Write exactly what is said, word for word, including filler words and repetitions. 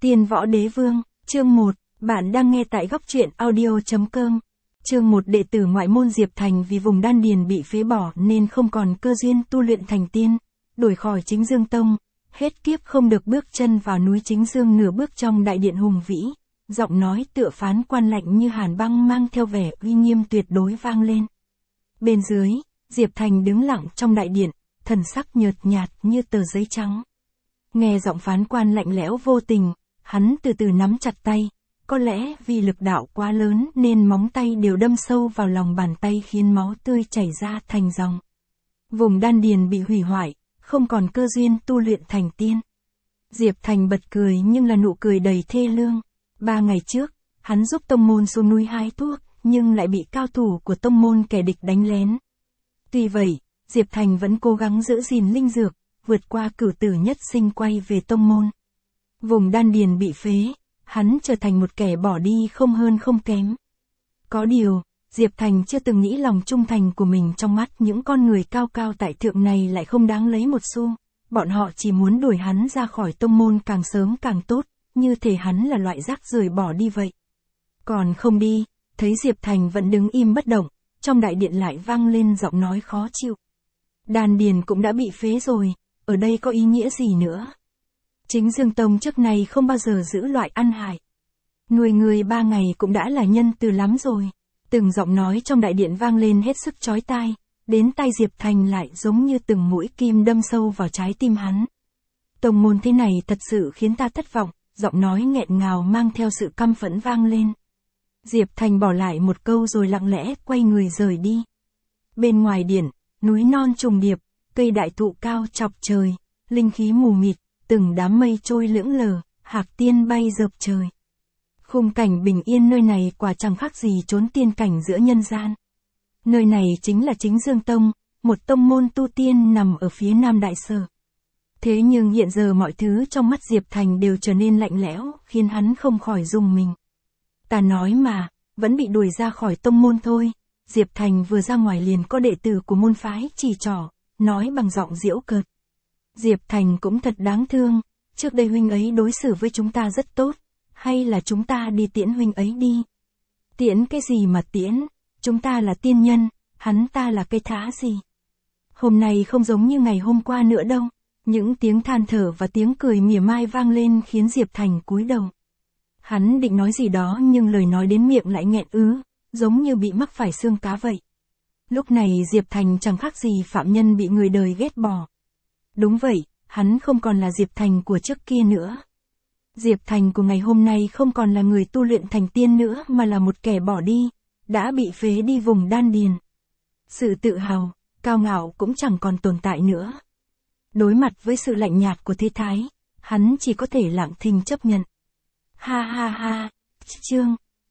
Tiên Võ Đế Vương, chương một, bạn đang nghe tại góc truyện audio chấm com. Chương một, đệ tử ngoại môn Diệp Thành vì vùng đan điền bị phế bỏ nên không còn cơ duyên tu luyện thành tiên, đuổi khỏi Chính Dương Tông, hết kiếp không được bước chân vào núi Chính Dương nửa bước trong đại điện hùng vĩ, giọng nói tựa phán quan lạnh như hàn băng mang theo vẻ uy nghiêm tuyệt đối vang lên. Bên dưới, Diệp Thành đứng lặng trong đại điện, thần sắc nhợt nhạt như tờ giấy trắng. Nghe giọng phán quan lạnh lẽo vô tình, hắn từ từ nắm chặt tay, có lẽ vì lực đạo quá lớn nên móng tay đều đâm sâu vào lòng bàn tay khiến máu tươi chảy ra thành dòng. Vùng đan điền bị hủy hoại, không còn cơ duyên tu luyện thành tiên. Diệp Thành bật cười nhưng là nụ cười đầy thê lương. Ba ngày trước, hắn giúp tông môn xuống núi hái thuốc, nhưng lại bị cao thủ của tông môn kẻ địch đánh lén. Tuy vậy, Diệp Thành vẫn cố gắng giữ gìn linh dược, vượt qua cửu tử nhất sinh quay về tông môn. Vùng đan điền bị phế, hắn trở thành một kẻ bỏ đi không hơn không kém. Có điều, Diệp Thành chưa từng nghĩ lòng trung thành của mình trong mắt những con người cao cao tại thượng này lại không đáng lấy một xu. Bọn họ chỉ muốn đuổi hắn ra khỏi tông môn càng sớm càng tốt, như thể hắn là loại rác rưởi bỏ đi vậy. Còn không đi, thấy Diệp Thành vẫn đứng im bất động, trong đại điện lại vang lên giọng nói khó chịu. Đan điền cũng đã bị phế rồi, ở đây có ý nghĩa gì nữa? Chính Dương Tông trước này không bao giờ giữ loại ăn hại. Nuôi người ba ngày cũng đã là nhân từ lắm rồi. Từng giọng nói trong đại điện vang lên hết sức chói tai, đến tai Diệp Thành lại giống như từng mũi kim đâm sâu vào trái tim hắn. Tông môn thế này thật sự khiến ta thất vọng, giọng nói nghẹn ngào mang theo sự căm phẫn vang lên. Diệp Thành bỏ lại một câu rồi lặng lẽ quay người rời đi. Bên ngoài điện, núi non trùng điệp, cây đại thụ cao chọc trời, linh khí mù mịt, từng đám mây trôi lững lờ, hạc tiên bay dợp trời. Khung cảnh bình yên nơi này quả chẳng khác gì chốn tiên cảnh giữa nhân gian. Nơi này chính là Chính Dương Tông, một tông môn tu tiên nằm ở phía nam đại sở. Thế nhưng hiện giờ mọi thứ trong mắt Diệp Thành đều trở nên lạnh lẽo, khiến hắn không khỏi rùng mình. Ta nói mà, vẫn bị đuổi ra khỏi tông môn thôi. Diệp Thành vừa ra ngoài liền có đệ tử của môn phái chỉ trỏ, nói bằng giọng giễu cợt. Diệp Thành cũng thật đáng thương, trước đây huynh ấy đối xử với chúng ta rất tốt, hay là chúng ta đi tiễn huynh ấy đi? Tiễn cái gì mà tiễn, chúng ta là tiên nhân, hắn ta là cây thá gì? Hôm nay không giống như ngày hôm qua nữa đâu. Những tiếng than thở và tiếng cười mỉa mai vang lên khiến Diệp Thành cúi đầu. Hắn định nói gì đó nhưng lời nói đến miệng lại nghẹn ứ, giống như bị mắc phải xương cá vậy. Lúc này Diệp Thành chẳng khác gì phạm nhân bị người đời ghét bỏ. Đúng vậy, hắn không còn là Diệp Thành của trước kia nữa. Diệp Thành của ngày hôm nay không còn là người tu luyện thành tiên nữa mà là một kẻ bỏ đi, đã bị phế đi vùng đan điền. Sự tự hào, cao ngạo cũng chẳng còn tồn tại nữa. Đối mặt với sự lạnh nhạt của thế thái, hắn chỉ có thể lặng thinh chấp nhận. Ha ha ha, chương,